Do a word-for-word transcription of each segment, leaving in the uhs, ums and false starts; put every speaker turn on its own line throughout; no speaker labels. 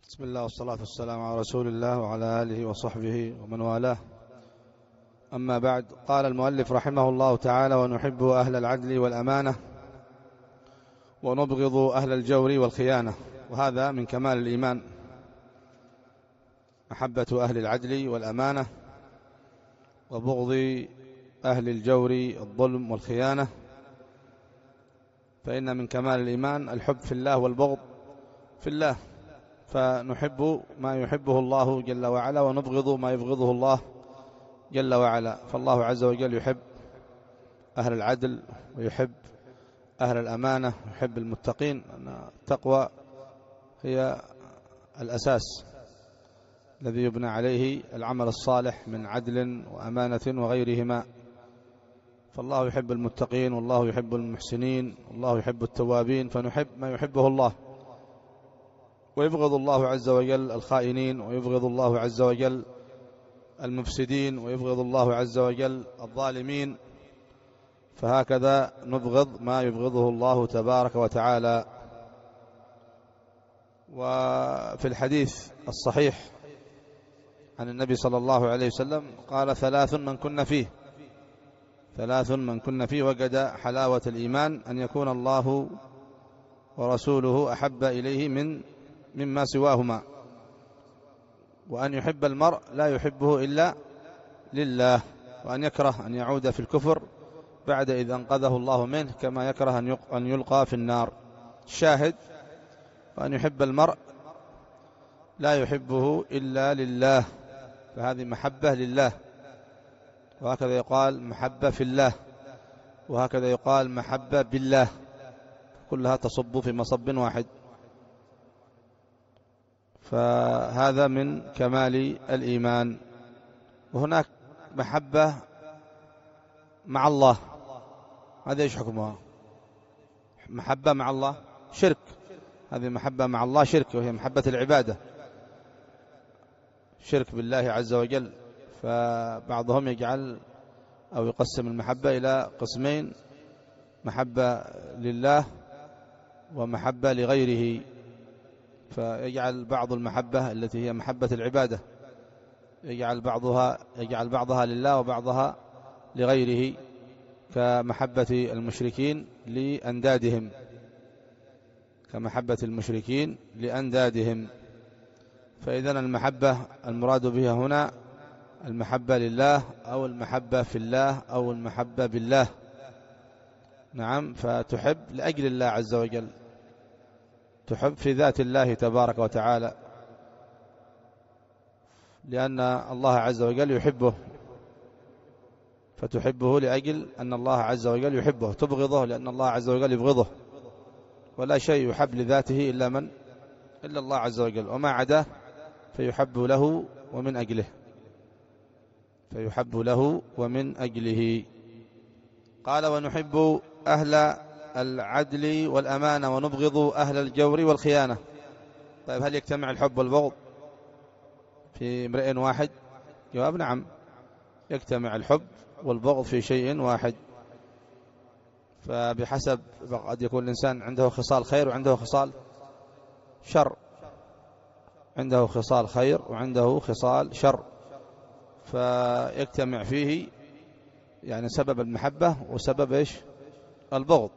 بسم الله والصلاة والسلام على رسول الله وعلى آله وصحبه ومن والاه. أما بعد، قال المؤلف رحمه الله تعالى: ونحب أهل العدل والأمانة ونبغض أهل الجور والخيانة. وهذا من كمال الإيمان، محبة أهل العدل والأمانة وبغض أهل الجور الظلم والخيانة، فإن من كمال الإيمان الحب في الله والبغض في الله، فنحب ما يحبه الله جل وعلا ونبغض ما يبغضه الله جل وعلا. فالله عز وجل يحب أهل العدل ويحب أهل الأمانة ويحب المتقين، أن التقوى هي الأساس الذي يبنى عليه العمل الصالح من عدل وأمانة وغيرهما. فالله يحب المتقين والله يحب المحسنين والله يحب التوابين، فنحب ما يحبه الله، ويبغض الله عز وجل الخائنين، ويبغض الله عز وجل المفسدين، ويبغض الله عز وجل الظالمين. فهكذا نبغض ما يبغضه الله تبارك وتعالى. وفي الحديث الصحيح عن النبي صلى الله عليه وسلم قال: ثلاث من كن فيه ثلاث من كن فيه وجد حلاوة الإيمان: أن يكون الله ورسوله أحب إليه من مما سواهما، وأن يحب المرء لا يحبه إلا لله، وأن يكره أن يعود في الكفر بعد إذ أنقذه الله منه، كما يكره أن يلقى في النار. الشاهد: وأن يحب المرء لا يحبه إلا لله، فهذه محبة لله. وهكذا يقال محبة في الله، وهكذا يقال محبة بالله، كلها تصب في مصب واحد. فهذا من كمال الإيمان. وهناك محبة مع الله، هذا ايش حكمها؟ محبة مع الله شرك، هذه محبة مع الله شرك، وهي محبة العبادة، شرك بالله عز وجل. فبعضهم يجعل أو يقسم المحبة إلى قسمين: محبة لله ومحبة لغيره. فيجعل بعض المحبة التي هي محبة العبادة يجعل بعضها يجعل بعضها لله وبعضها لغيره، كمحبة المشركين لأندادهم كمحبة المشركين لأندادهم. فإذن المحبة المراد بها هنا المحبة لله أو المحبة في الله أو المحبة بالله. نعم، فتحب لأجل الله عز وجل، تحب في ذات الله تبارك وتعالى، لأن الله عز وجل يحبه، فتحبه لأجل أن الله عز وجل يحبه. تبغضه لأن الله عز وجل يبغضه، ولا شيء يحب لذاته إلا من إلا الله عز وجل، وما عداه فيحب له ومن أجله فيحب له ومن أجله. قال: ونحب أهل العدل والأمانة ونبغض أهل الجور والخيانة. طيب، هل يجتمع الحب والبغض في امرئ واحد؟ جواب: نعم، يجتمع الحب والبغض في شيء واحد. فبحسب، قد يكون الإنسان عنده خصال خير وعنده خصال شر، عنده خصال خير وعنده خصال شر، فيجتمع فيه يعني سبب المحبة وسبب إيش؟ البغض.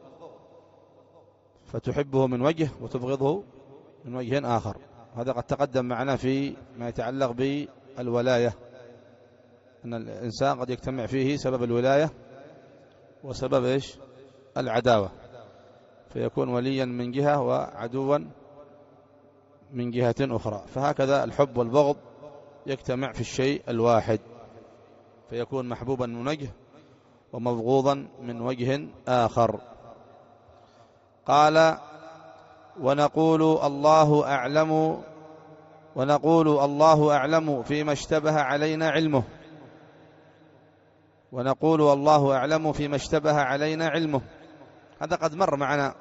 فتحبه من وجه وتبغضه من وجه آخر. هذا قد تقدم معنا في ما يتعلق بالولاية، أن الإنسان قد يجتمع فيه سبب الولاية وسبب إيش؟ العداوة، فيكون وليا من جهة وعدوا من جهة أخرى. فهكذا الحب والبغض يجتمع في الشيء الواحد، فيكون محبوبا من وجه ومبغوضا من وجه آخر. قال: ونقول الله أعلم ونقول الله أعلم فيما اشتبه علينا علمه ونقول الله أعلم فيما اشتبه علينا علمه. هذا قد مر معنا،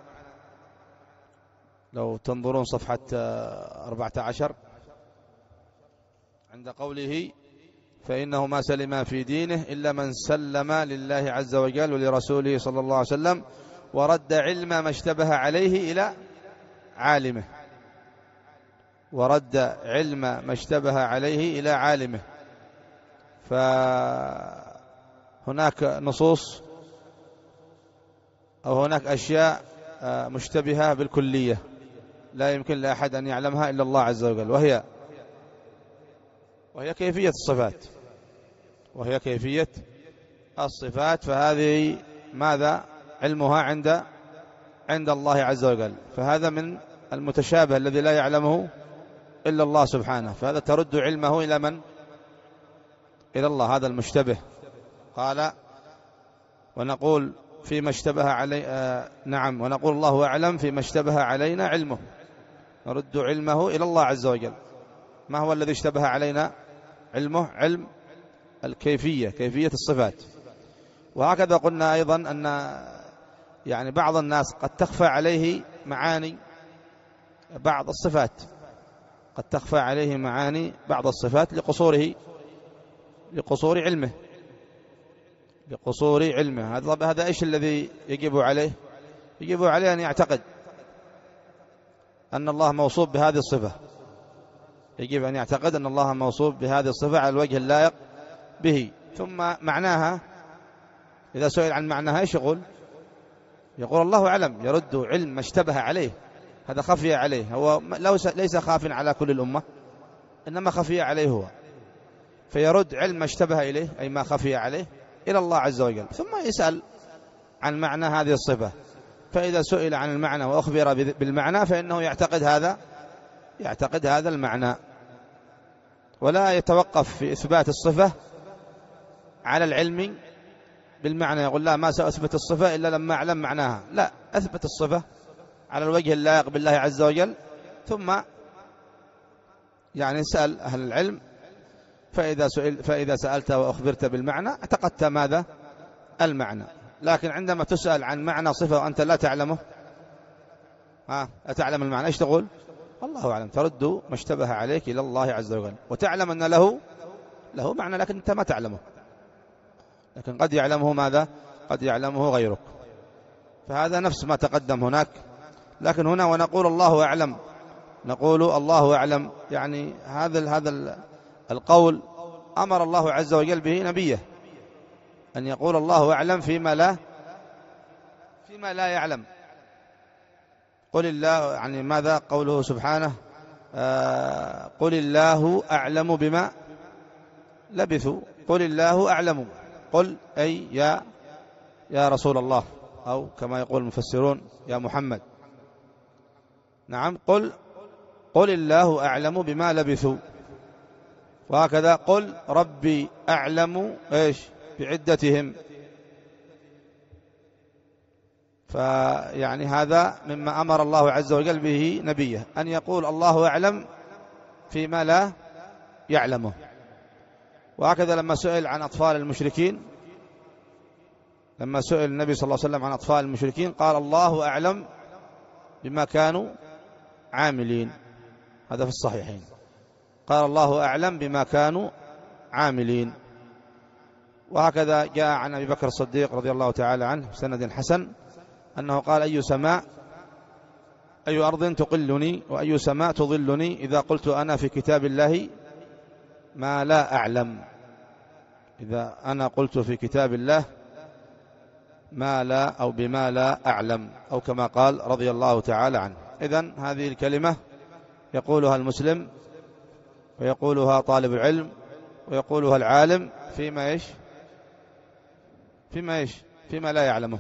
لو تنظرون صفحة أربعة عشر عند قوله: فإنه ما سلم في دينه إلا من سلم لله عز وجل ولرسوله صلى الله عليه وسلم ورد علم ما اشتبه عليه إلى عالمه. ورد علم ما اشتبه عليه إلى عالمه. فهناك نصوص أو هناك أشياء مشتبهة بالكلية لا يمكن لأحد أن يعلمها إلا الله عز وجل، وهي وهي كيفية الصفات وهي كيفية الصفات فهذه ماذا علمها عند عند الله عز وجل. فهذا من المتشابه الذي لا يعلمه إلا الله سبحانه، فهذا ترد علمه إلى من؟ إلى الله. هذا المشتبه. قال ونقول فيما اشتبه علي آه نعم ونقول الله أعلم فيما اشتبه علينا علمه، نرد علمه إلى الله عز وجل. ما هو الذي اشتبه علينا علمه؟ علم الكيفية، كيفية الصفات. وهكذا قلنا أيضا أن يعني بعض الناس قد تخفى عليه معاني بعض الصفات، قد تخفى عليه معاني بعض الصفات لقصوره لقصور علمه لقصور علمه هذا هذا إيش الذي يجب عليه؟ يجب عليه أن يعتقد أن الله موصوف بهذه الصفة، يجب أن يعتقد أن الله موصوف بهذه الصفة على الوجه اللائق به. ثم معناها إذا سئل عن معناها إيش يقول؟ يقول الله أعلم، يرد علم ما اشتبه عليه، هذا خفي عليه، هو ليس خاف على كل الأمة إنما خفي عليه هو، فيرد علم ما اشتبه إليه أي ما خفي عليه إلى الله عز وجل، ثم يسأل عن معنى هذه الصفة. فإذا سئل عن المعنى وأخبر بالمعنى فإنه يعتقد هذا يعتقد هذا المعنى، ولا يتوقف في إثبات الصفة على العلم بالمعنى، يقول لا ما سأثبت الصفة إلا لما أعلم معناها، لا، أثبت الصفة على الوجه اللائق بالله عز وجل، ثم يعني سأل أهل العلم، فإذا, سئل فإذا سألت وأخبرت بالمعنى اعتقدت ماذا؟ المعنى. لكن عندما تسأل عن معنى صفة وأنت لا تعلمه، ها لا تعلم المعنى، إيش تقول؟ الله أعلم، ترد ما اشتبه عليك إلى الله عز وجل، وتعلم أن له له معنى لكن أنت ما تعلمه، لكن قد يعلمه ماذا؟ قد يعلمه غيرك. فهذا نفس ما تقدم هناك. لكن هنا ونقول الله أعلم، نقول الله أعلم يعني هذا هذا القول أمر الله عز وجل به نبيه أن يقول الله أعلم فيما لا فيما لا يعلم. قل الله يعني ماذا؟ قوله سبحانه آه قل الله أعلم بما لبثوا، قل الله أعلم، قل أي يا يا رسول الله، أو كما يقول المفسرون يا محمد. نعم، قل قل الله أعلم بما لبثوا. وهكذا قل ربي أعلم إيش بعدتهم. فيعني هذا مما أمر الله عز وجل به نبيه أن يقول الله أعلم فيما لا يعلمه. وهكذا لما سئل عن أطفال المشركين، لما سئل النبي صلى الله عليه وسلم عن أطفال المشركين قال الله أعلم بما كانوا عاملين، هذا في الصحيحين، قال الله أعلم بما كانوا عاملين. وهكذا جاء عن أبي بكر الصديق رضي الله تعالى عنه بسند حسن أنه قال أي سماء أي أرض تقلني وأي سماء تظلني إذا قلت أنا في كتاب الله ما لا أعلم، إذا أنا قلت في كتاب الله ما لا أو بما لا أعلم، أو كما قال رضي الله تعالى عنه. إذن هذه الكلمة يقولها المسلم ويقولها طالب العلم ويقولها العالم فيما إيش فيما إيش فيما لا يعلمه.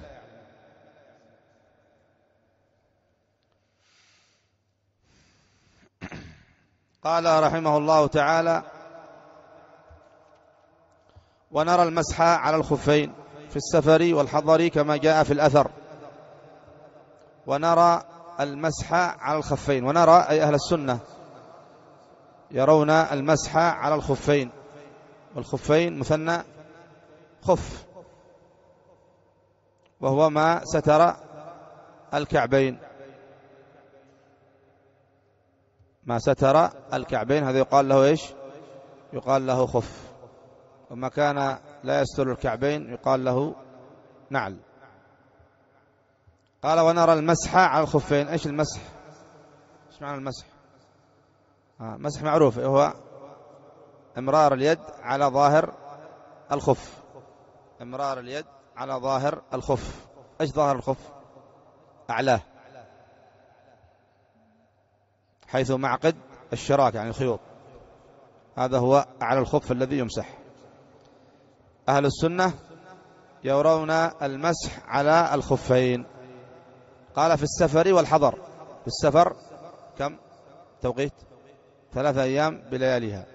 قال رحمه الله تعالى ونرى المسح على الخفين في السفر والحضر كما جاء في الأثر. ونرى المسح على الخفين، ونرى أي أهل السنة يرون المسح على الخفين، والخفين مثنى خف، وهو ما ستر الكعبين، ما ستر الكعبين هذا يقال له إيش؟ يقال له خف. وما كان لا يستر الكعبين يقال له نعل. قال ونرى المسح على الخفين. إيش المسح؟ إيش معنى المسح؟ آه مسح معروف هو امرار اليد على ظاهر الخف، امرار اليد على ظاهر الخف. ايش ظاهر الخف؟ اعلاه، حيث معقد الشراك يعني الخيوط، هذا هو أعلى الخف الذي يمسح. أهل السنة يرون المسح على الخفين. قال في السفر والحضر. في السفر كم توقيت؟ ثلاثة أيام بلياليها.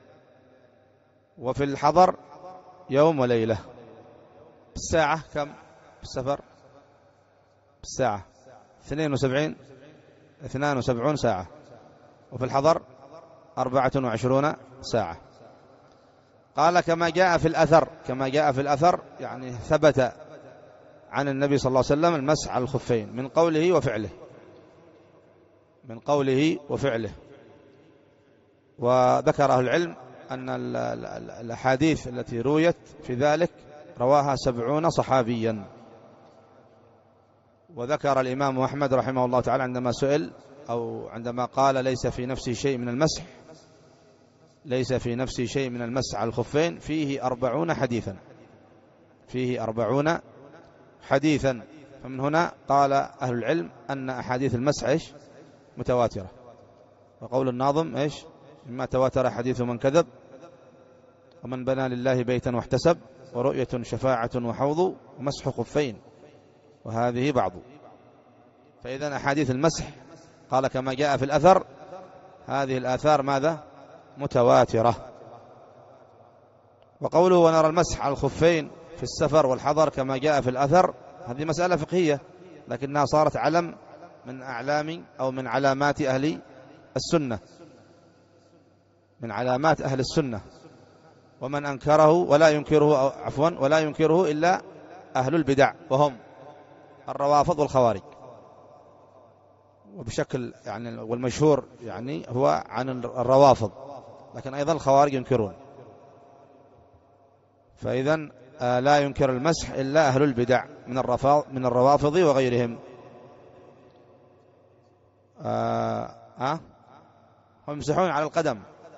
وفي الحضر يوم وليلة. الساعة كم في السفر؟ الساعة اثنين وسبعين اثنان وسبعون ساعة. وفي الحضر أربعة وعشرون ساعة. قال كما جاء في الأثر، كما جاء في الأثر يعني ثبت عن النبي صلى الله عليه وسلم المسح على الخفين من قوله وفعله، من قوله وفعله. وذكر أهل العلم أن الأحاديث التي رويت في ذلك رواها سبعون صحابيا. وذكر الإمام أحمد رحمه الله تعالى عندما سئل أو عندما قال ليس في نفسي شيء من المسح، ليس في نفسي شيء من المسح على الخفين، فيه أربعون حديثا، فيه أربعون حديثا. فمن هنا قال أهل العلم أن أحاديث المسح إيش؟ متواترة. وقول الناظم إيش؟ مما تواتر حديث من كذب، ومن بنى لله بيتا واحتسب، ورؤية شفاعة وحوض، ومسح خفين، وهذه بعض. فإذا أحاديث المسح قال كما جاء في الأثر، هذه الآثار ماذا؟ متواترة. وقوله ونرى المسح على الخفين في السفر والحضر كما جاء في الأثر، هذه مسألة فقهية لكنها صارت علم من أعلام أو من علامات أهل السنة، من علامات أهل السنة. ومن أنكره ولا ينكره أو عفوا ولا ينكره إلا أهل البدع، وهم الروافض والخوارج. وبشكل يعني والمشهور يعني هو عن الروافض، لكن أيضا الخوارج ينكرون. فإذا لا ينكر المسح إلا أهل البدع من من الروافض وغيرهم. آه آه هم يمسحون على القدم،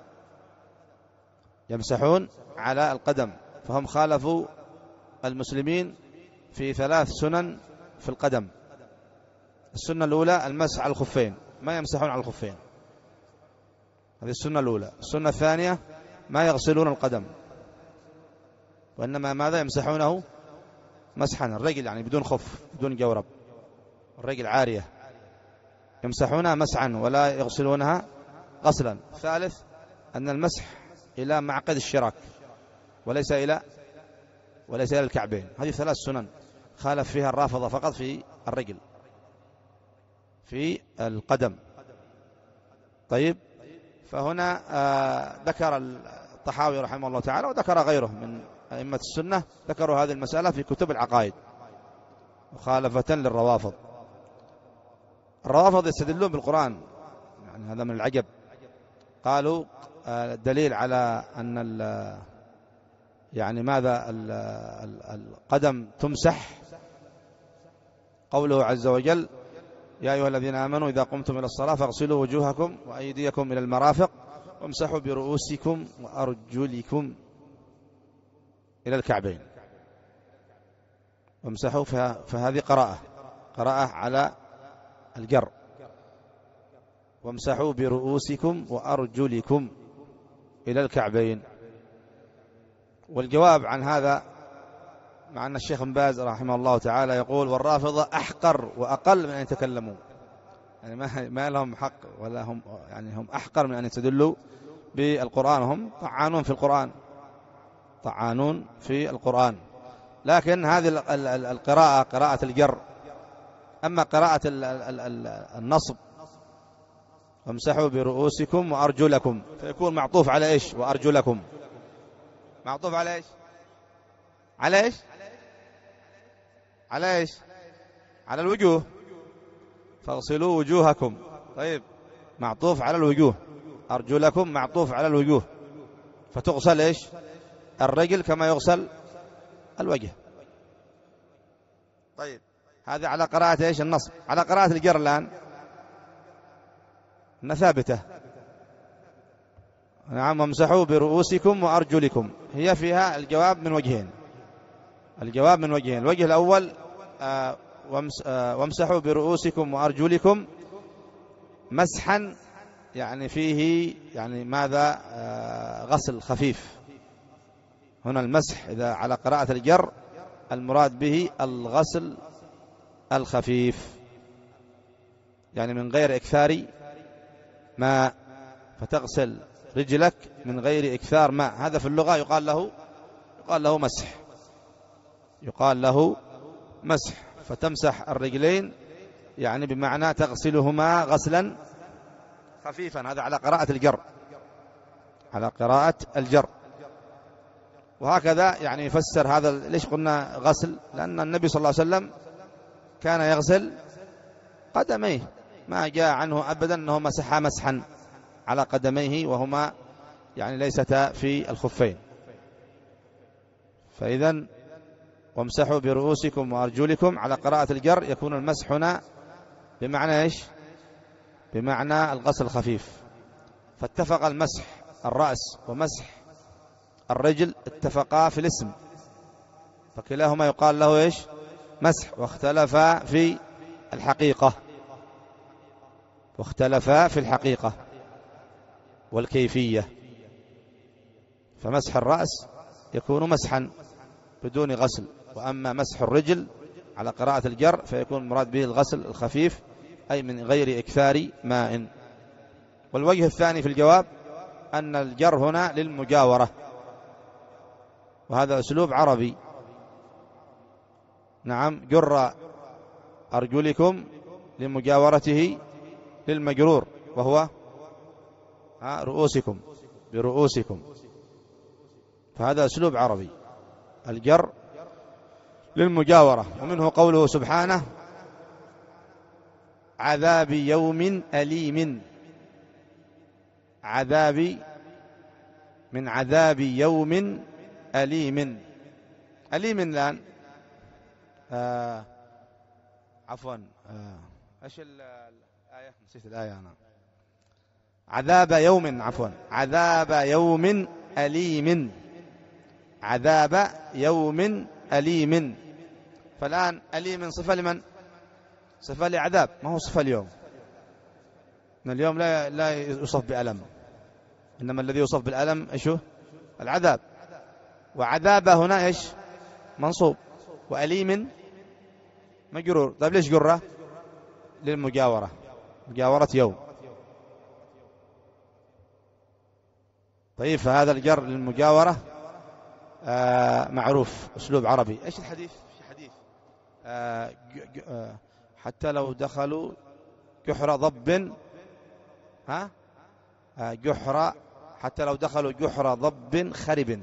يمسحون على القدم. فهم خالفوا المسلمين في ثلاث سنن في القدم. السنة الأولى المسح على الخفين، ما يمسحون على الخفين، هذه السنة الأولى. السنة الثانية ما يغسلون القدم، وإنما ماذا يمسحونه؟ مسحا الرجل يعني بدون خف بدون جورب، الرجل عارية، يمسحونها مسحا ولا يغسلونها غسلا. الثالث أن المسح إلى معقد الشراك وليس إلى وليس إلى الكعبين. هذه ثلاث سنن خالف فيها الرافضة فقط في الرجل، في القدم. طيب، فهنا آه ذكر الطحاوي رحمه الله تعالى وذكر غيره من أئمة السنة ذكروا هذه المسألة في كتب العقائد مخالفة للروافض. الروافض يستدلون بالقرآن، يعني هذا من العجب. قالوا آه دليل على أن ال يعني ماذا ال القدم تمسح قوله عز وجل يا أيها الذين آمنوا إذا قمتم إلى الصلاة فاغسلوا وجوهكم وأيديكم إلى المرافق وامسحوا برؤوسكم وأرجلكم إلى الكعبين. وامسحوا، فهذه قراءة قراءة على الجر. وامسحوا برؤوسكم وأرجلكم إلى الكعبين. والجواب عن هذا مع أن الشيخ بن باز رحمه الله تعالى يقول والرافضة أحقر وأقل من أن يتكلموا، يعني ما ما لهم حق ولا هم يعني هم أحقر من أن يستدلوا بالقرآن، هم طعانون في القرآن، طعانون في القرآن. لكن هذه القراءة قراءة الجر. أما قراءة النصب وامسحوا برؤوسكم وأرجلكم فيكون معطوف على إيش؟ وأرجلكم معطوف على إيش؟ على إيش؟ على إيش؟ على الوجوه. فاغسلوا وجوهكم. طيب، معطوف على الوجوه. أرجلكم معطوف على الوجوه، فتغسل إيش؟ الرجل كما يغسل الوجه. طيب، هذا على قراءة إيش؟ النصب. على قراءة الجر الآن أن ثابتة نعم. وامسحوا برؤوسكم وأرجلكم، هي فيها الجواب من وجهين. الجواب من وجهين. الوجه الأول آه وامسحوا برؤوسكم وأرجلكم مسحا، يعني فيه يعني ماذا آه غسل خفيف. هنا المسح إذا على قراءة الجر المراد به الغسل الخفيف، يعني من غير إكثار ماء، فتغسل رجلك من غير إكثار ماء. هذا في اللغة يقال له يقال له مسح، يقال له مسح. فتمسح الرجلين يعني بمعنى تغسلهما غسلا خفيفا. هذا على قراءة الجر، على قراءة الجر. وهكذا يعني يفسر هذا. ليش قلنا غسل؟ لأن النبي صلى الله عليه وسلم كان يغسل قدميه، ما جاء عنه أبدا أنه مسح مسحا على قدميه وهما يعني ليستا في الخفين. فإذا وامسحوا برؤوسكم وأرجلكم على قراءة الجر يكون المسح هنا بمعنى إيش؟ بمعنى الغسل الخفيف. فاتفق المسح الرأس ومسح الرجل اتفقا في الاسم، فكلاهما يقال له إيش؟ مسح. واختلفا في الحقيقة، واختلفا في الحقيقة والكيفية. فمسح الرأس يكون مسحا بدون غسل، وأما مسح الرجل على قراءة الجر فيكون مراد به الغسل الخفيف، أي من غير إكثار ماء. والوجه الثاني في الجواب أن الجر هنا للمجاورة، وهذا أسلوب عربي. نعم. جر أرجلكم لمجاورته للمجرور وهو رؤوسكم، برؤوسكم. فهذا أسلوب عربي، الجر للمجاورة. ومنه قوله سبحانه عذاب يوم أليم، عذاب من عذاب يوم أليم. أليم الآن آه عفوا آه ايش الآية؟ نسيت الآية أنا. عذاب يوم، عفوا عذاب يوم أليم، عذاب يوم أليم. فالآن أليم صفة لمن؟ صفة لعذاب، ما هو صفة اليوم. إن اليوم لا لا يوصف بألم، إنما الذي يوصف بالألم إيش هو؟ العذاب. وعذاب هنا إيش؟ منصوب، وأليم مجرور. طيب ليش جرة؟ للمجاورة، مجاورة يوم. طيب فهذا الجر للمجاورة آه معروف، أسلوب عربي. إيش الحديث؟ في حديث آه آه حتى لو دخلوا جحر ضب، ها آه جحر حتى لو دخلوا جحر ضب خرب،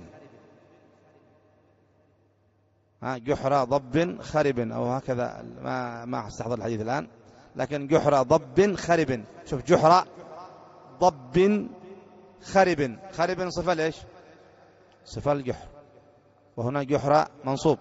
ها جحر ضب خرب أو هكذا. ما ما استحضر الحديث الآن، لكن جحر ضب خرب. شوف جحر ضب خرب، خرب صفة ليش؟ صفة الجحر، وهنا جحر منصوب،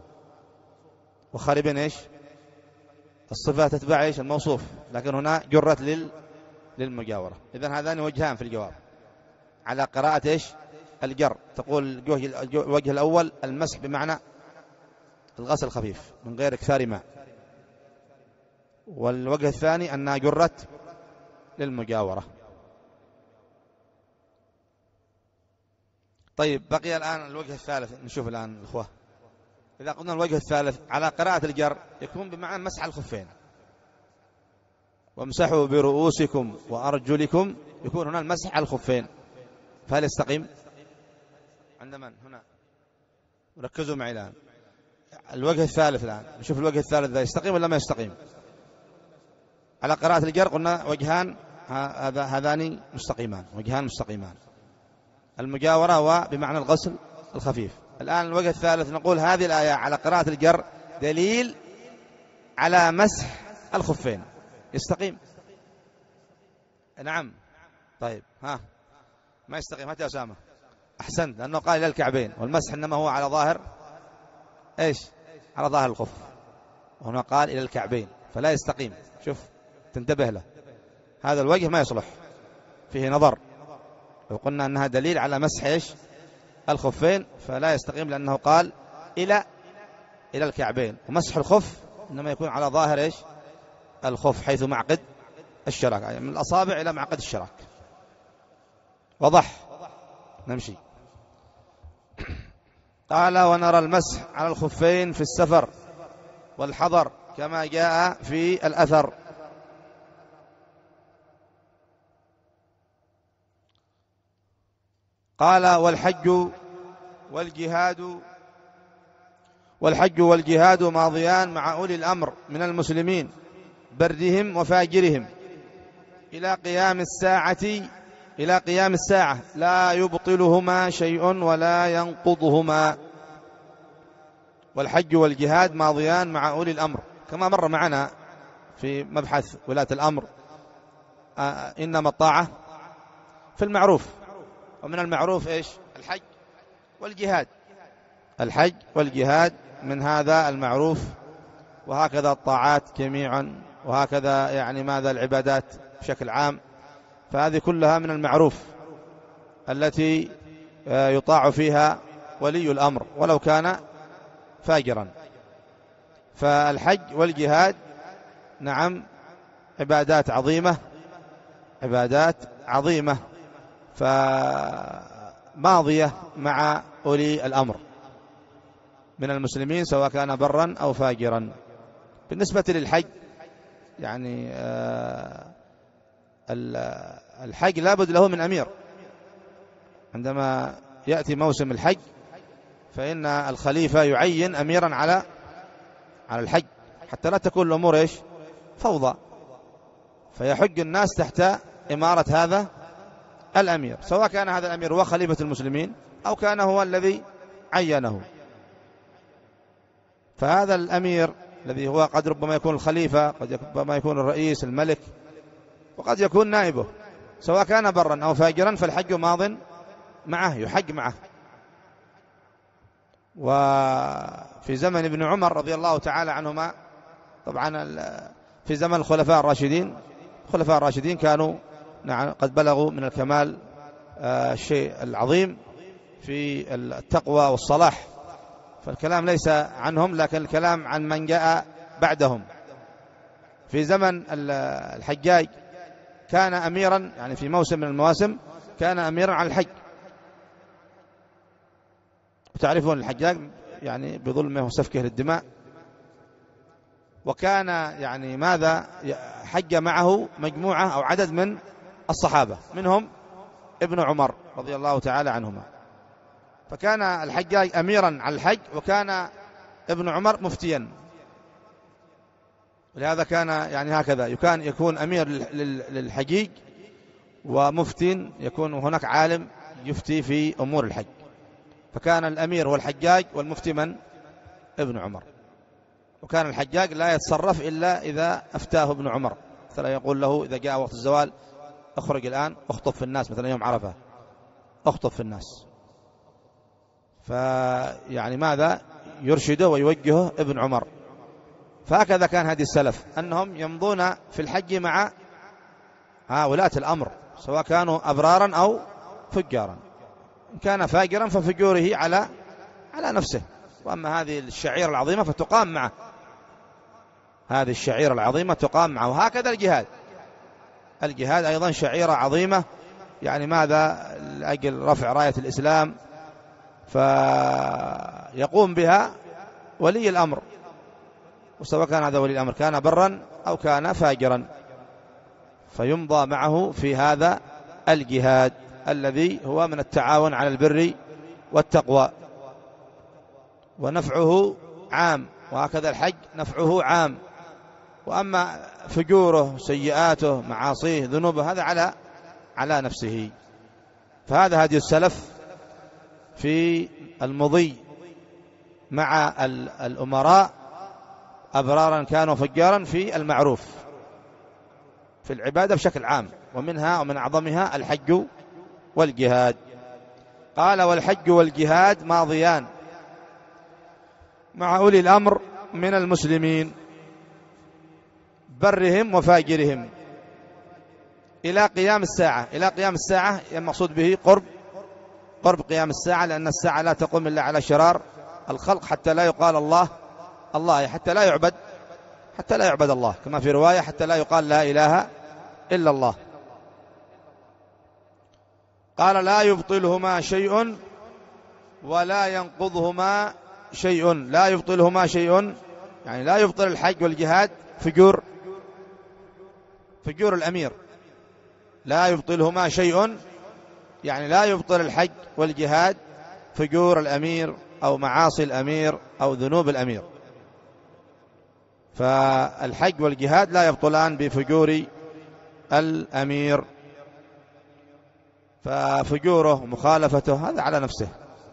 وخرب ايش؟ الصفة تتبع ايش؟ الموصوف، لكن هنا جرت لل للمجاورة. إذن هذان وجهان في الجواب على قراءة ايش؟ الجر. تقول الوجه الأول المسح بمعنى الغسل الخفيف من غير إكثار ماء، والوجه الثاني أنها جرت للمجاورة. طيب بقي الآن الوجه الثالث. نشوف الآن الأخوة، إذا قلنا الوجه الثالث على قراءة الجر يكون بمعنى مسح الخفين. وامسحوا برؤوسكم وأرجلكم، يكون هنا المسح على الخفين. فهل يستقيم؟ عند من هنا؟ ركزوا معي الآن. الوجه الثالث الآن نشوف الوجه الثالث ذا يستقيم ولا ما يستقيم؟ على قراءة الجر قلنا وجهان، هذا هذان مستقيمان، وجهان مستقيمان. المجاورة وبمعنى الغسل الخفيف. الآن الوجه الثالث نقول هذه الآية على قراءة الجر دليل على مسح الخفين. يستقيم؟ نعم. طيب ها ما يستقيم. هات يا أسامة. أحسنت، لأنه قال إلى الكعبين، والمسح إنما هو على ظاهر إيش؟ على ظاهر الخف، وهنا قال إلى الكعبين، فلا يستقيم. شوف تنتبه له، هذا الوجه ما يصلح، فيه نظر. لو قلنا أنها دليل على مسح إيش الخفين فلا يستقيم، لأنه قال إلى إلى الكعبين، ومسح الخف إنما يكون على ظاهر إيش الخف حيث معقد الشراك، يعني من الأصابع إلى معقد الشراك. وضح نمشي. قال ونرى المسح على الخفين في السفر والحضر كما جاء في الأثر. قال والحج والجهاد والحج والجهاد ماضيان مع أولي الأمر من المسلمين بردهم وفاجرهم إلى قيام الساعة إلى قيام الساعة لا يبطلهما شيء ولا ينقضهما. والحج والجهاد ماضيان مع أولي الأمر كما مر معنا في مبحث ولاة الأمر. آه إنما الطاعة في المعروف، ومن المعروف إيش الحج والجهاد، الحج والجهاد من هذا المعروف، وهكذا الطاعات جميعا، وهكذا يعني ماذا العبادات بشكل عام، فهذه كلها من المعروف التي يطاع فيها ولي الأمر ولو كان فاجرا. فالحج والجهاد نعم عبادات عظيمة، عبادات عظيمة فماضية مع أولي الأمر من المسلمين سواء كان برا أو فاجرا. بالنسبة للحج يعني الحج لابد له من أمير. عندما يأتي موسم الحج فإن الخليفة يعين أميرا على على الحج حتى لا تكون الأمور إيش فوضى، فيحج الناس تحت إمارة هذا الأمير، سواء كان هذا الأمير هو خليفة المسلمين أو كان هو الذي عينه. فهذا الأمير الذي هو قد ربما يكون الخليفة، قد ربما يكون الرئيس الملك، وقد يكون نائبه، سواء كان برا أو فاجرا فالحج ماض معه، يحج معه. وفي زمن ابن عمر رضي الله تعالى عنهما، طبعا في زمن الخلفاء الراشدين، الخلفاء الراشدين كانوا نعم قد بلغوا من الكمال الشيء العظيم في التقوى والصلاح، فالكلام ليس عنهم لكن الكلام عن من جاء بعدهم. في زمن الحجاج كان أميرا، يعني في موسم من المواسم كان أميرا على الحج. وتعرفون الحجاج يعني بظلمه وسفكه للدماء، وكان يعني ماذا حج معه مجموعة أو عدد من الصحابة منهم ابن عمر رضي الله تعالى عنهما، فكان الحجاج أميرا على الحج وكان ابن عمر مفتيا. ولهذا كان يعني هكذا يكون يكون أمير للحجيج ومفتي، يكون هناك عالم يفتي في أمور الحج، فكان الأمير هو الحجاج والمفتي من ابن عمر. وكان الحجاج لا يتصرف إلا إذا أفتاه ابن عمر، مثلا يقول له إذا جاء وقت الزوال اخرج الآن اخطب في الناس، مثلا يوم عرفة اخطب في الناس، فيعني ماذا يرشده ويوجهه ابن عمر. فهكذا كان هذه السلف أنهم يمضون في الحج مع ولاة الأمر سواء كانوا أبرارا أو فجارا، إن كان فاجرا ففجوره على على نفسه، وأما هذه الشعيرة العظيمة فتقام معه، هذه الشعيرة العظيمة تقام معه. وهكذا الجهاد، الجهاد أيضا شعيرة عظيمة، يعني ماذا لأجل رفع راية الإسلام، فيقوم بها ولي الأمر، وسواء كان هذا ولي الأمر كان برا أو كان فاجرا، فيمضى معه في هذا الجهاد الذي هو من التعاون على البر والتقوى، ونفعه عام، وهكذا الحج نفعه عام. وأما فجوره سيئاته معاصيه ذنوبه هذا على على نفسه. فهذا هدي السلف في المضي مع الأمراء أبرارا كانوا فجارا في المعروف في العبادة بشكل عام، ومنها ومن أعظمها الحج والجهاد. قال والحج والجهاد ماضيان مع أولي الأمر من المسلمين برهم وفاجرهم إلى قيام الساعة. إلى قيام الساعة المقصود به قرب قرب قيام الساعة، لأن الساعة لا تقوم إلا على شرار الخلق، حتى لا يقال الله الله، حتى لا يعبد حتى لا يعبد الله، كما في رواية حتى لا يقال لا إله إلا الله. قال لا يبطلهما شيء ولا ينقضهما شيء. لا يبطلهما شيء يعني لا يبطل الحج والجهاد فجور فجور الأمير. لا يبطلهما شيء يعني لا يبطل الحج والجهاد فجور الأمير أو معاصي الأمير أو ذنوب الأمير. فالحج والجهاد لا يبطلان بفجور الأمير، ففجوره ومخالفته هذا على نفسه.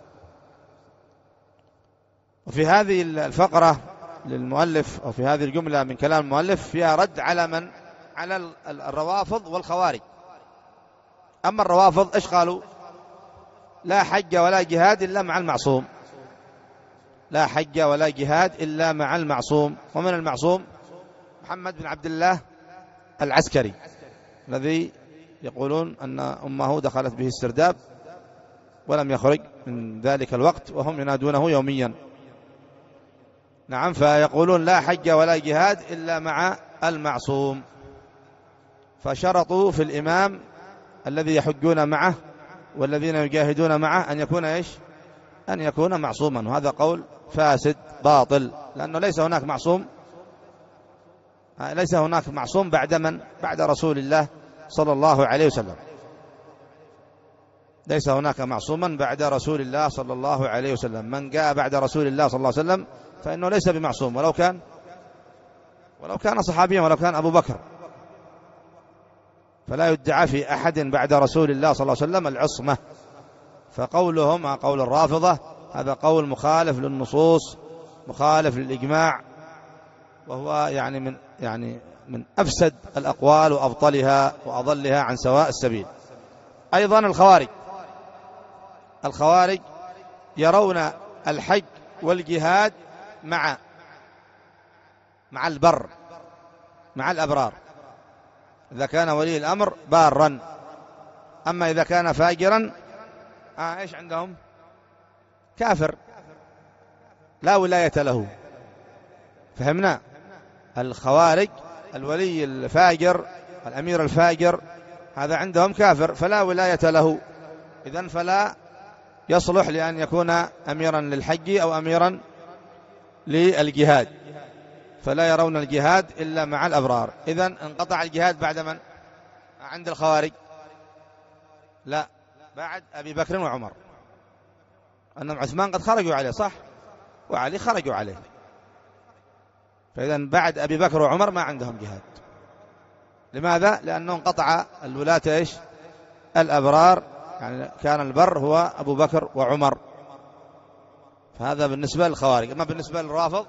وفي هذه الفقرة للمؤلف أو في هذه الجملة من كلام المؤلف فيها رد على من على الروافض والخوارج. أما الروافض إيش قالوا؟ لا حج ولا جهاد إلا مع المعصوم. لا حج ولا جهاد إلا مع المعصوم. ومن المعصوم محمد بن عبد الله العسكري الذي يقولون أن أمه دخلت به السرداب ولم يخرج من ذلك الوقت وهم ينادونه يوميا. نعم، فيقولون لا حج ولا جهاد إلا مع المعصوم، فشرطوا في الإمام الذي يحجون معه والذين يجاهدون معه أن يكون إيش؟ أن يكون معصوما. وهذا قول فاسد باطل، لأنه ليس هناك معصوم ليس هناك معصوم بعد من؟ بعد رسول الله صلى الله عليه وسلم. ليس هناك معصوما بعد رسول الله صلى الله عليه وسلم. من جاء بعد رسول الله صلى الله عليه وسلم فإنه ليس بمعصوم، ولو كان ولو كان صحابيا، ولو كان أبو بكر. فلا يدعى في أحد بعد رسول الله صلى الله عليه وسلم العصمة. فقولهم قول الرافضة هذا قول مخالف للنصوص، مخالف للإجماع، وهو يعني من يعني من أفسد الأقوال وأبطلها وأضلها عن سواء السبيل. أيضا الخوارج الخوارج يرون الحج والجهاد مع مع البر مع الأبرار، إذا كان ولي الأمر بارا. أما إذا كان فاجرا آه إيش عندهم؟ كافر لا ولاية له. فهمنا؟ الخوارج الولي الفاجر الأمير الفاجر هذا عندهم كافر فلا ولاية له، إذن فلا يصلح لأن يكون أميرا للحج أو أميرا للجهاد، فلا يرون الجهاد إلا مع الأبرار. إذن انقطع الجهاد بعد من؟ عند الخوارج لا، بعد أبي بكر وعمر، أن عثمان قد خرجوا عليه صح، وعلي خرجوا عليه. فإذن بعد أبي بكر وعمر ما عندهم جهاد. لماذا؟ لأنه انقطع الولاة إيش؟ الأبرار، يعني كان البر هو أبو بكر وعمر. فهذا بالنسبة للخوارج. أما بالنسبة للرافض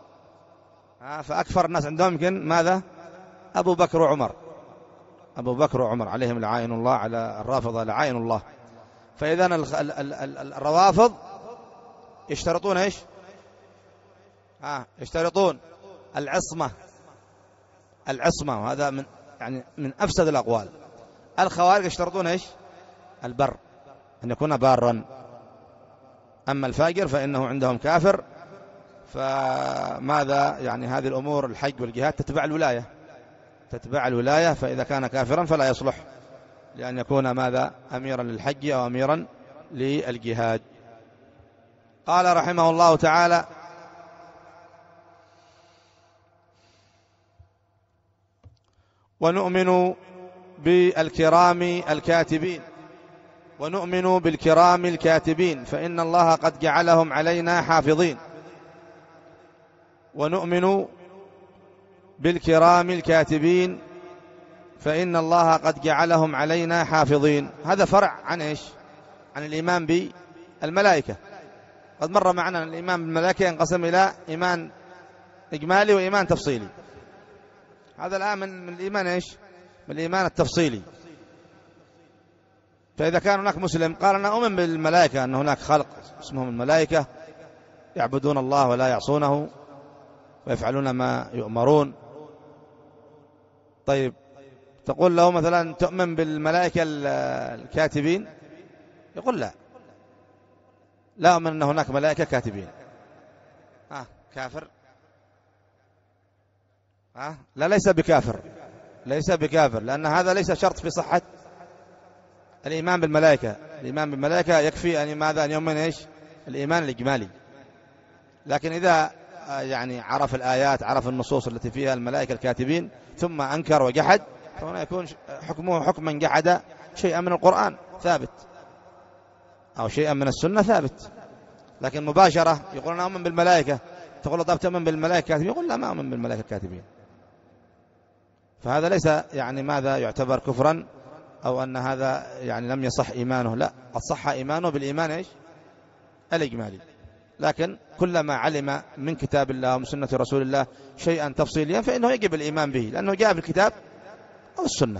فأكثر الناس عندهم يمكن ماذا؟ أبو بكر وعمر أبو بكر وعمر عليهم لعائن الله، على الرافضة لعائن الله. فإذن الروافض يشترطون إيش؟ آه يشترطون العصمة العصمة وهذا من يعني من أفسد الأقوال. الخوارج يشترطون إيش؟ البر، أن يكون بارا. أما الفاجر فإنه عندهم كافر. فماذا يعني هذه الأمور الحج والجهاد تتبع الولاية تتبع الولاية فإذا كان كافرا فلا يصلح لأن يكون ماذا؟ أميرا للحج أو أميرا للجهاد. قال رحمه الله تعالى: ونؤمن بالكرام الكاتبين ونؤمن بالكرام الكاتبين فإن الله قد جعلهم علينا حافظين. ونؤمن بالكرام الكاتبين فإن الله قد جعلهم علينا حافظين. هذا فرع عن إيش؟ عن الإيمان بالملائكة. قد مر معنا الإيمان بالملائكة ينقسم إلى إيمان إجمالي وإيمان تفصيلي. هذا الآن من الإيمان إيش؟ من الإيمان التفصيلي. فإذا كان هناك مسلم قال أنا أؤمن بالملائكة، أن هناك خلق اسمهم الملائكة يعبدون الله ولا يعصونه ويفعلون ما يؤمرون. طيب تقول له مثلا تؤمن بالملائكة الكاتبين، يقول لا، لا أؤمن أن هناك ملائكة كاتبين. آه كافر؟ آه لا، ليس بكافر، ليس بكافر، لأن هذا ليس شرط في صحة الإيمان بالملائكة. الإيمان بالملائكة يكفي أن ماذا؟ أن يؤمن إيش؟ الإيمان الإجمالي. لكن إذا يعني عرف الآيات، عرف النصوص التي فيها الملائكة الكاتبين ثم أنكر وجحد، فهنا يكون حكمه حكم من جحد شيئا من القرآن ثابت أو شيئا من السنة ثابت. لكن مباشرة يقول أنا أؤمن بالملائكة، تقول له طب تؤمن بالملائكة الكاتبين؟ يقول لا، ما أؤمن بالملائكة الكاتبين. فهذا ليس يعني ماذا يعتبر كفرا أو أن هذا يعني لم يصح إيمانه، لا، قد صح إيمانه بالإيمان إيش؟ الإجمالي. لكن كلما علم من كتاب الله ومن سنة رسول الله شيئا تفصيليا فإنه يجب الإيمان به، لأنه جاء في الكتاب أو السنة.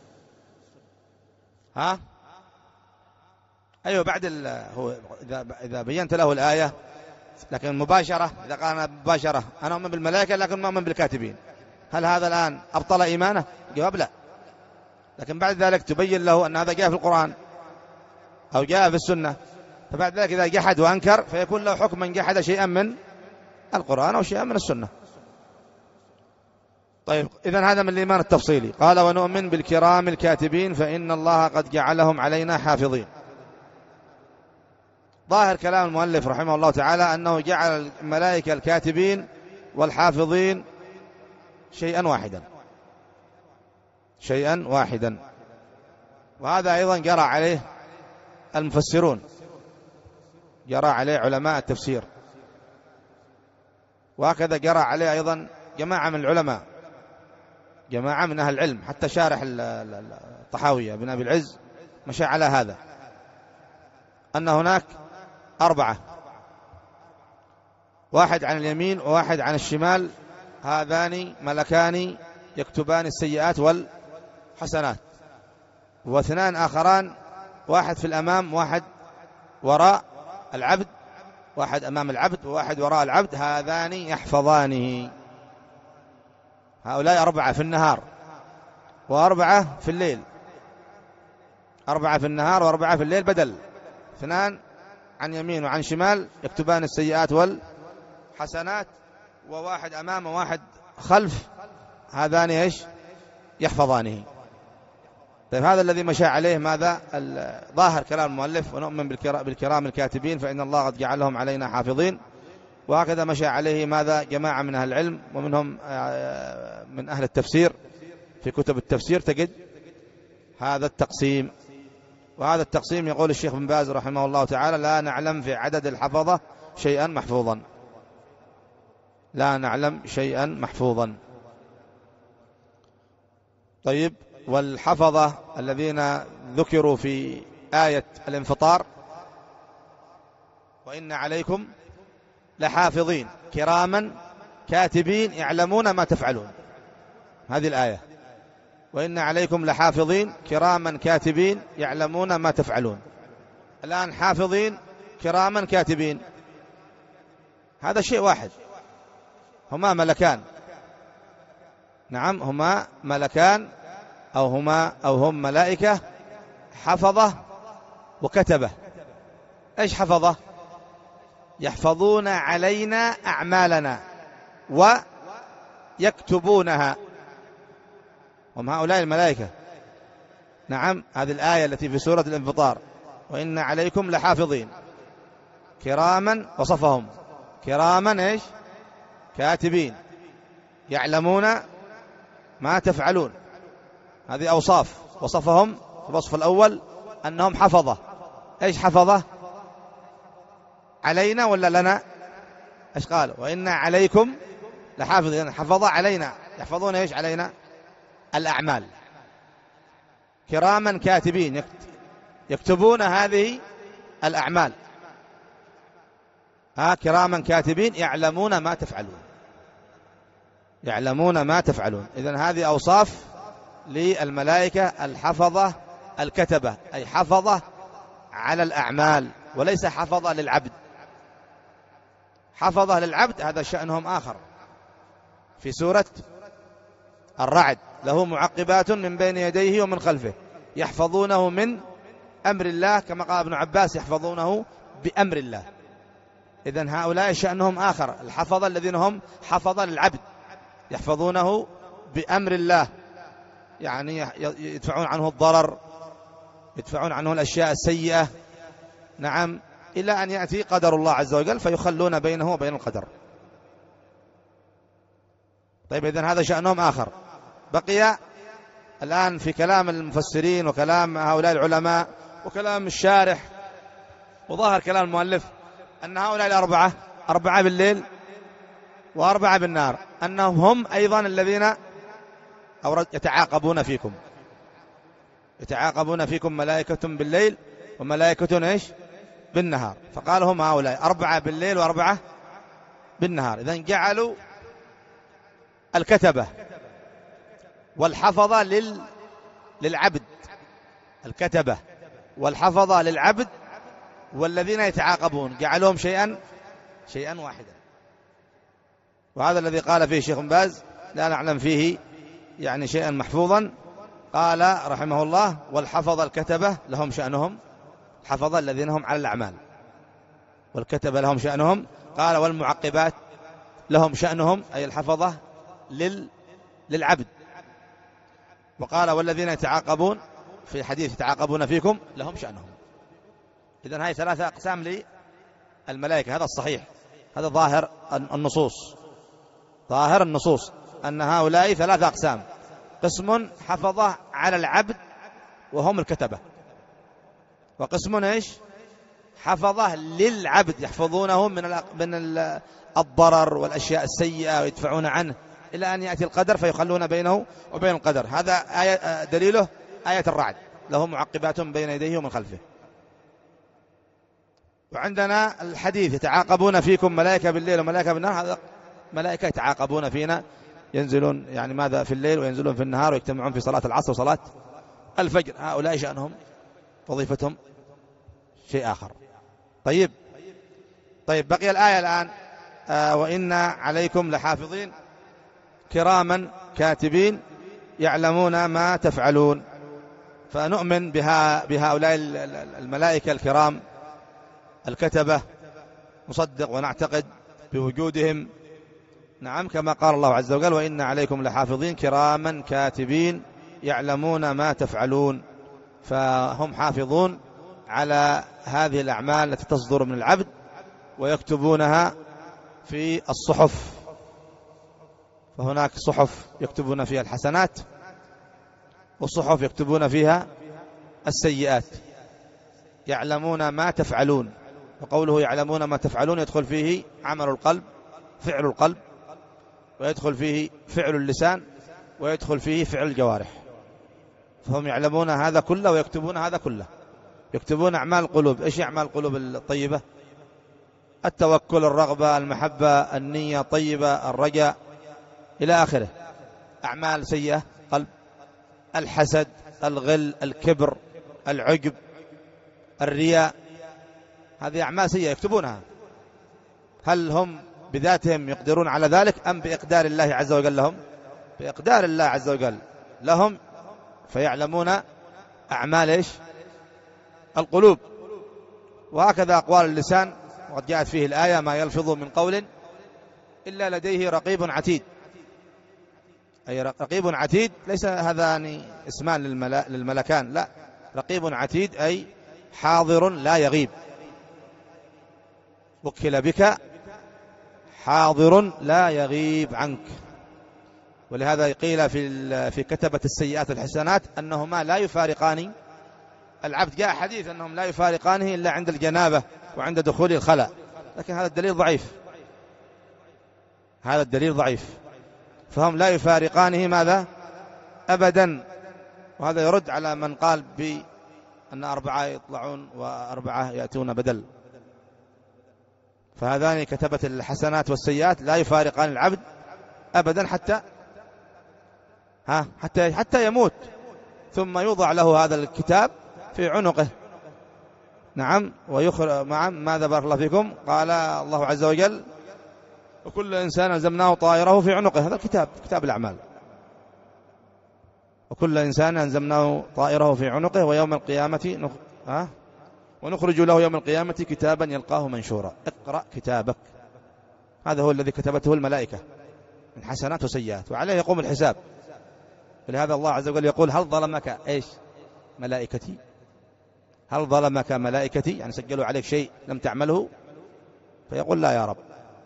ها أيوة، بعد هو إذا إذا بينت له الآية. لكن مباشرة، إذا قال مباشرة أنا أؤمن بالملائكة لكن ما أؤمن بالكاتبين، هل هذا الآن أبطل إيمانه؟ جواب لا. لكن بعد ذلك تبين له أن هذا جاء في القرآن أو جاء في السنة، فبعد ذلك إذا جحد وأنكر فيكون له حكم من جحد شيئا من القرآن أو شيئا من السنة. طيب، إذن هذا من الإيمان التفصيلي. قال ونؤمن بالكرام الكاتبين فإن الله قد جعلهم علينا حافظين. ظاهر كلام المؤلف رحمه الله تعالى أنه جعل الملائكة الكاتبين والحافظين شيئا واحدا، شيئا واحدا. وهذا أيضا جرى عليه المفسرون، جرى عليه علماء التفسير، وهكذا جرى عليه أيضا جماعة من العلماء، جماعة من أهل العلم، حتى شارح الطحاوية بن أبي العز مشى على هذا، أن هناك أربعة، واحد عن اليمين وواحد عن الشمال، هذان ملكان يكتبان السيئات والحسنات، واثنان آخران، واحد في الأمام واحد وراء العبد، واحد أمام العبد وواحد وراء العبد، هذان يحفظانه. هؤلاء أربعة في النهار وأربعة في الليل، أربعة في النهار وأربعة في الليل، بدل اثنان عن يمين وعن شمال يكتبان السيئات والحسنات، وواحد أمام وواحد خلف، هذان إيش؟ يحفظانه. طيب، هذا الذي مشى عليه ماذا؟ ظاهر كلام المؤلف ونؤمن بالكرام الكاتبين فإن الله قد جعلهم علينا حافظين. وهكذا مشى عليه ماذا؟ جماعة من أهل العلم، ومنهم من أهل التفسير، في كتب التفسير تجد هذا التقسيم. وهذا التقسيم يقول الشيخ بن باز رحمه الله تعالى لا نعلم في عدد الحفظة شيئا محفوظا، لا نعلم شيئا محفوظا. طيب، والحفظة الذين ذكروا في آية الانفطار وإن عليكم لحافظين كراما كاتبين يعلمون ما تفعلون، هذه الآية، وإن عليكم لحافظين كراما كاتبين يعلمون ما تفعلون. الآن حافظين كراما كاتبين، هذا شيء واحد، هما ملكان، نعم هما ملكان أو هما أو هم ملائكة حفظة وكتبة. إيش حفظة؟ يحفظون علينا أعمالنا ويكتبونها، هم هؤلاء الملائكة. نعم، هذه الآية التي في سورة الانفطار وإن عليكم لحافظين كراما، وصفهم كراما إيش؟ كاتبين يعلمون ما تفعلون، هذه أوصاف وصفهم. الوصف الأول أنهم حفظة. إيش حفظة؟ علينا ولا لنا؟ إيش قال؟ وإن عليكم لحافظين، حفظة علينا، يحفظون إيش علينا؟ الأعمال. كراما كاتبين يكتبون هذه الأعمال، ها كراما كاتبين يعلمون ما تفعلون، يعلمون ما تفعلون. إذن هذه أوصاف للملائكة الحفظة الكتبة، أي حفظة على الأعمال، وليس حفظة للعبد. حفظة للعبد هذا شأنهم آخر في سورة الرعد، له معقبات من بين يديه ومن خلفه يحفظونه من أمر الله، كما قال ابن عباس يحفظونه بأمر الله. إذن هؤلاء شأنهم آخر، الحفظة الذين هم حفظة للعبد يحفظونه بأمر الله، يعني يدفعون عنه الضرر، يدفعون عنه الأشياء السيئة، نعم، إلى أن يأتي قدر الله عز وجل فيخلون بينه وبين القدر. طيب إذن هذا شأنهم آخر. بقي الآن في كلام المفسرين وكلام هؤلاء العلماء وكلام الشارح وظاهر كلام المؤلف أن هؤلاء الأربعة أربعة بالليل وأربعة بالنهار أنهم هم أيضا الذين يتعاقبون فيكم، يتعاقبون فيكم ملائكة بالليل وملائكة إيش بالنهار، فقال هم هؤلاء أربعة بالليل وأربعة بالنهار. إذن جعلوا الكتبة والحفظة لل... للعبد، الكتبة والحفظة للعبد والذين يتعاقبون جعلوهم شيئا شيئا واحدا. وهذا الذي قال فيه شيخ باز، لا نعلم فيه يعني شيئا محفوظا. قال رحمه الله والحفظة الكتبة لهم شأنهم، الحفظة الذين هم على الأعمال، والكتبة لهم شأنهم. قال والمعقبات لهم شأنهم، أي الحفظة لل... للعبد. وقال والذين يتعاقبون في حديث يتعاقبون فيكم لهم شأنهم. إذن هاي ثلاثة أقسام للملائكة، هذا الصحيح، هذا ظاهر النصوص، ظاهر النصوص أن هؤلاء ثلاثة أقسام: قسم حفظة على العبد وهم الكتبة، وقسم إيش حفظة للعبد يحفظونه من من الضرر والأشياء السيئة ويدفعون عنه إلى أن يأتي القدر فيخلون بينه وبين القدر. هذا آية دليله آية الرعد، له معقبات بين يديه ومن خلفه. وعندنا الحديث يتعاقبون فيكم ملائكة بالليل وملائكة بالنهار، هذا ملائكة يتعاقبون فينا، ينزلون يعني ماذا في الليل وينزلون في النهار ويجتمعون في صلاة العصر وصلاة الفجر. هؤلاء شأنهم وظيفتهم شيء آخر. طيب طيب بقي الآية الآن آه وإن عليكم لحافظين كراما كاتبين يعلمون ما تفعلون. فنؤمن بها بهؤلاء الملائكة الكرام الكتبة، نصدق ونعتقد بوجودهم، نعم، كما قال الله عز وجل وإن عليكم لحافظين كراما كاتبين يعلمون ما تفعلون. فهم حافظون على هذه الأعمال التي تصدر من العبد ويكتبونها في الصحف. فهناك صحف يكتبون فيها الحسنات وصحف يكتبون فيها السيئات. يعلمون ما تفعلون، وقوله يعلمون ما تفعلون يدخل فيه عمل القلب، فعل القلب، ويدخل فيه فعل اللسان، ويدخل فيه فعل الجوارح. فهم يعلمون هذا كله ويكتبون هذا كله، يكتبون أعمال القلوب. إيش أعمال القلوب الطيبة؟ التوكل، الرغبة، المحبة، النية طيبة، الرجاء إلى آخره. أعمال سيئة قلب، الحسد، الغل، الكبر، العجب، الرياء، هذه أعمال سيئة يكتبونها. هل هم بذاتهم يقدرون على ذلك أم بإقدار الله عز وجل لهم؟ بإقدار الله عز وجل لهم. فيعلمون أعمال إيش؟ القلوب. وهكذا أقوال اللسان، وقد جاءت فيه الآية ما يلفظ من قول إلا لديه رقيب عتيد. أي رقيب عتيد ليس هذان اسمان للملكان، لا، رقيب عتيد أي حاضر لا يغيب. وكل بك حاضر لا يغيب عنك. ولهذا قيل في في كتبة السيئات والحسنات أنهما لا يفارقان العبد. جاء حديث أنهم لا يفارقانه إلا عند الجنابة وعند دخول الخلاء، لكن هذا الدليل ضعيف، هذا الدليل ضعيف. فهم لا يفارقانه ماذا؟ أبدا. وهذا يرد على من قال بأن أربعة يطلعون وأربعة يأتون بدل. فهذان كتبة الحسنات والسيئات لا يفارقان العبد أبدا حتى ها حتى حتى يموت، ثم يوضع له هذا الكتاب في عنقه، نعم، ويخرج مع ماذا بارك الله فيكم. قال الله عز وجل وكل إنسان ألزمناه طائره في عنقه. هذا الكتاب كتاب الأعمال. وكل إنسان ألزمناه طائره في عنقه ويوم القيامة نخ... ها؟ ونخرج له يوم القيامة كتابا يلقاه منشورا. اقرأ كتابك، هذا هو الذي كتبته الملائكة من حسنات وسيئات، وعليه يقوم الحساب. ولهذا الله عز وجل يقول هل ظلمك إيش ملائكتي؟ هل ظلمك ملائكتي؟ يعني سجلوا عليك شيء لم تعمله؟ فيقول لا يا رب.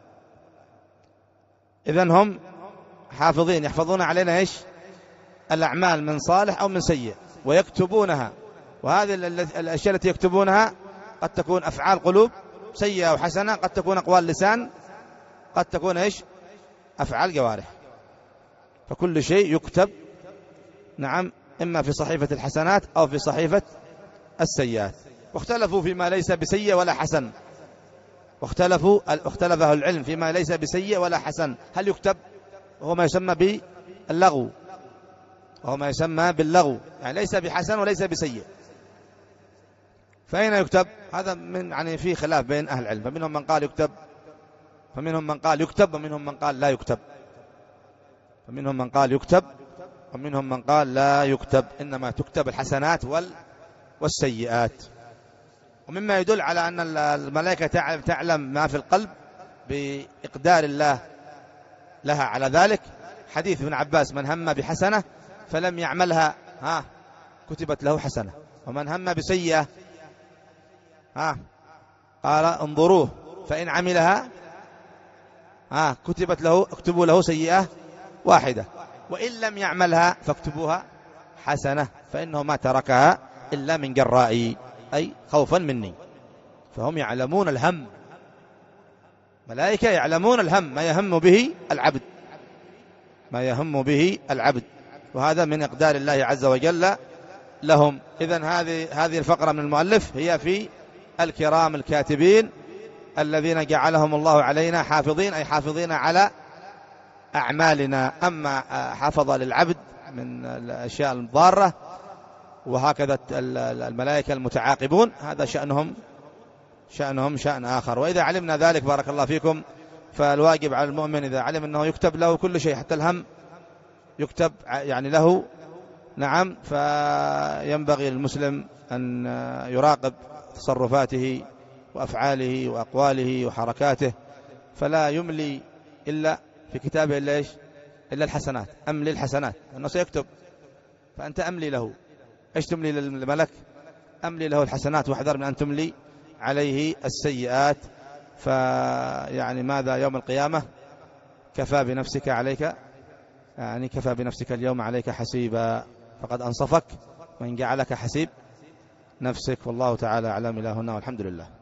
إذن هم حافظين يحفظون علينا إيش الأعمال من صالح أو من سيء ويكتبونها. وهذه الأشياء التي يكتبونها قد تكون أفعال قلوب سيئة وحسنة، قد تكون أقوال لسان، قد تكون إيش أفعال جوارح. فكل شيء يكتب، نعم، إما في صحيفة الحسنات أو في صحيفة السيئات. واختلفوا فيما ليس بسيء ولا حسن، واختلفوا اختلف أهل العلم فيما ليس بسيء ولا حسن، هل يكتب؟ وهو ما يسمى باللغو، وهو ما يسمى باللغو، يعني ليس بحسن وليس بسيء. فأين يكتب؟ هذا من يعني في خلاف بين أهل العلم، فمنهم من قال يكتب، فمنهم من قال يكتب، ومنهم من قال لا يكتب. فمنهم من قال يكتب ومنهم من قال لا يكتب، إنما تكتب الحسنات وال والسيئات. ومما يدل على أن الملائكة تعلم ما في القلب بإقدار الله لها على ذلك حديث ابن عباس: من هم بحسنة فلم يعملها ها كتبت له حسنة، ومن هم بسيئة ها قال انظروه فإن عملها ها كتبت له اكتبوا له سيئة واحدة، وإن لم يعملها فاكتبوها حسنة، فإنه ما تركها إلا من جرائي، أي خوفا مني. فهم يعلمون الهم، ملائكة يعلمون الهم، ما يهم به العبد، ما يهم به العبد، وهذا من إقدار الله عز وجل لهم. إذن هذه هذه الفقرة من المؤلف هي في الكرام الكاتبين الذين جعلهم الله علينا حافظين، أي حافظين على أعمالنا. أما حفظ للعبد من الأشياء الضارة وهكذا الملائكة المتعاقبون، هذا شأنهم شأنهم شأن آخر. وإذا علمنا ذلك بارك الله فيكم، فالواجب على المؤمن إذا علم أنه يكتب له كل شيء حتى الهم يكتب يعني له، نعم، فينبغي للمسلم أن يراقب تصرفاته وأفعاله وأقواله وحركاته، فلا يملي إلا في كتابه إلا إيش إلا الحسنات. أملي الحسنات أنه سيكتب، فأنت أملي له. إيش تملي للملك؟ أملي له الحسنات واحذر من أن تملي عليه السيئات. فيعني ماذا يوم القيامة؟ كفى بنفسك عليك يعني كفى بنفسك اليوم عليك حسيبا، فقد أنصفك وإن جعلك حسيب نفسك. والله تعالى أعلم. إلهنا والحمد لله.